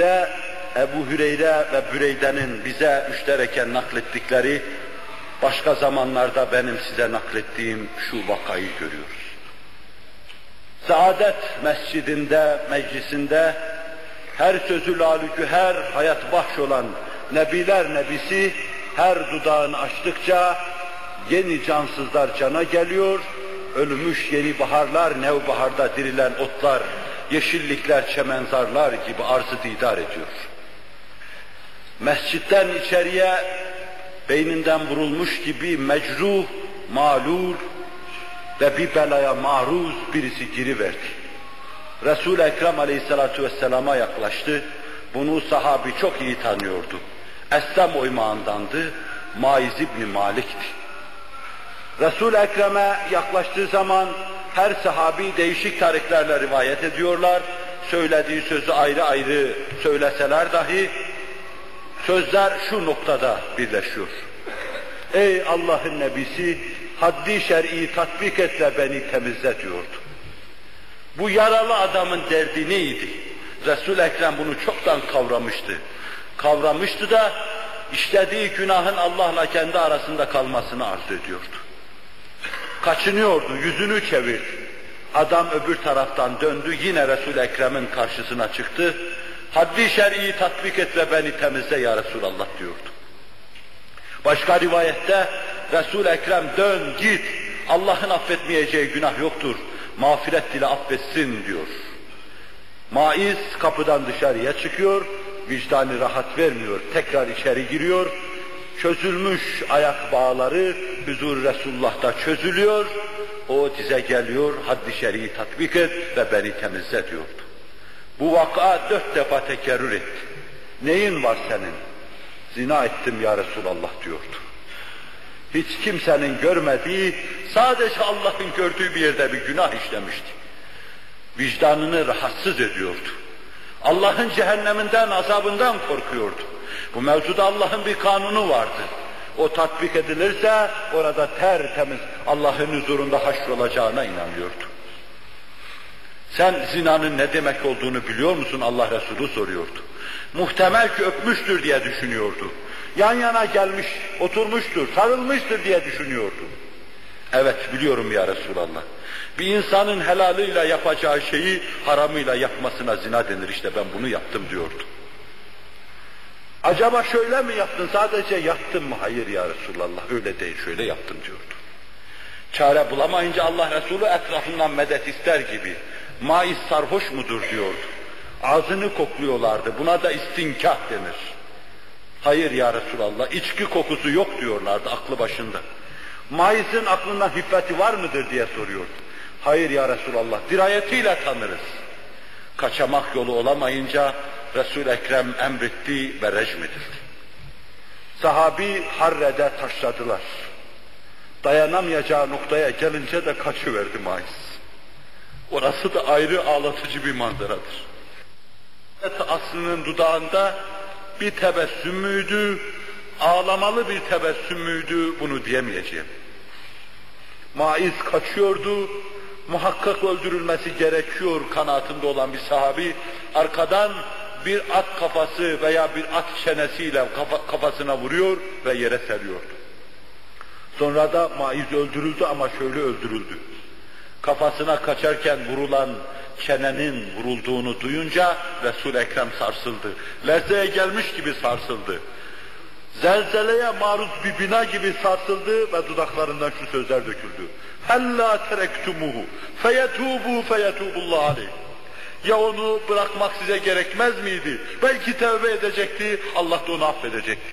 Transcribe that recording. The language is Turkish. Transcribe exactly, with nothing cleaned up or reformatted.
Bire Ebu Hüreyre ve Büreyde'nin bize müştereken naklettikleri, başka zamanlarda benim size naklettiğim şu vakayı görüyoruz. Saadet Mescidinde, meclisinde her sözü lal-ü güher, hayat bahş olan Nebiler Nebisi her dudağını açtıkça yeni cansızlar cana geliyor, ölmüş yeni baharlar, nevbaharda dirilen otlar, yeşillikler, çemenzarlar gibi arzı didar ediyor. Mescitten içeriye beyninden vurulmuş gibi mecruh, mağlul ve bir belaya maruz birisi giriverdi. Resul-i Ekrem aleyhissalatu vesselama yaklaştı. Bunu sahabi çok iyi tanıyordu. Eslem oymağındandı, Maiz İbni Malik'ti. Resul-i Ekrem'e yaklaştığı zaman her sahabi değişik tariklerle rivayet ediyorlar. Söylediği sözü ayrı ayrı söyleseler dahi sözler şu noktada birleşiyor. Ey Allah'ın Nebisi, haddi şer'i tatbik et ve beni temizle diyordu. Bu yaralı adamın derdi neydi? Resul-i Ekrem bunu çoktan kavramıştı. Kavramıştı da işlediği günahın Allah'la kendi arasında kalmasını arzu ediyordu. Kaçınıyordu, yüzünü çevirdi. Adam öbür taraftan döndü, yine Resul-i Ekrem'in karşısına çıktı. Haddi şer'i tatbik et ve beni temizle ya Resulallah diyordu. Başka rivayette Resul-i Ekrem dön git, Allah'ın affetmeyeceği günah yoktur, mağfiret dile affetsin diyor. Maiz kapıdan dışarıya çıkıyor, vicdanı rahat vermiyor, tekrar içeri giriyor, çözülmüş ayak bağları huzur Resulullah'ta çözülüyor, o dize geliyor, haddi şer'i tatbik et ve beni temizle diyordu. Bu vaka dört defa tekerrür etti. Neyin var senin? Zina ettim ya Resulallah diyordu. Hiç kimsenin görmediği, sadece Allah'ın gördüğü bir yerde bir günah işlemişti. Vicdanını rahatsız ediyordu. Allah'ın cehenneminden, azabından korkuyordu. Bu mevzuda Allah'ın bir kanunu vardı. O tatbik edilirse orada tertemiz Allah'ın huzurunda haşrolacağına inanıyordu. Sen zinanın ne demek olduğunu biliyor musun? Allah Resulü soruyordu. Muhtemel ki öpmüştür diye düşünüyordu. Yan yana gelmiş, oturmuştur, sarılmıştır diye düşünüyordu. Evet biliyorum ya Resulallah. Bir insanın helalıyla yapacağı şeyi haramıyla yapmasına zina denir, işte ben bunu yaptım diyordu. Acaba şöyle mi yaptın, sadece yaptın mı? Hayır ya Resulallah, öyle değil, şöyle yaptım diyordu. Çare bulamayınca Allah Resulü etrafından medet ister gibi, Maiz sarhoş mudur diyordu. Ağzını kokluyorlardı, buna da istinkah denir. Hayır ya Resulallah, içki kokusu yok diyorlardı aklı başında. Maiz'in aklından hiffeti var mıdır diye soruyordu. Hayır ya Resulallah, dirayetiyle tanırız. Kaçamak yolu olamayınca Resul-i Ekrem emretti ve rejim edildi. Sahabi Harre'de taşladılar. Dayanamayacağı noktaya gelince de kaçıverdi Maiz. Orası da ayrı ağlatıcı bir manzaradır. Aslının dudağında bir tebessüm müydü, ağlamalı bir tebessüm müydü, bunu diyemeyeceğim. Maiz kaçıyordu, muhakkak öldürülmesi gerekiyor kanaatinde olan bir sahabi, arkadan bir at kafası veya bir at çenesiyle kafa, kafasına vuruyor ve yere seriyordu. Sonra da Maiz öldürüldü ama şöyle öldürüldü. Kafasına kaçarken vurulan çenenin vurulduğunu duyunca Resul-i Ekrem sarsıldı. Lerzeye gelmiş gibi sarsıldı. Zelzeleye maruz bir bina gibi sarsıldı ve dudaklarından şu sözler döküldü. Hella terektumuhu feyetubu feyetubullah aleyh. Ya onu bırakmak size gerekmez miydi? Belki tevbe edecekti, Allah da onu affedecekti.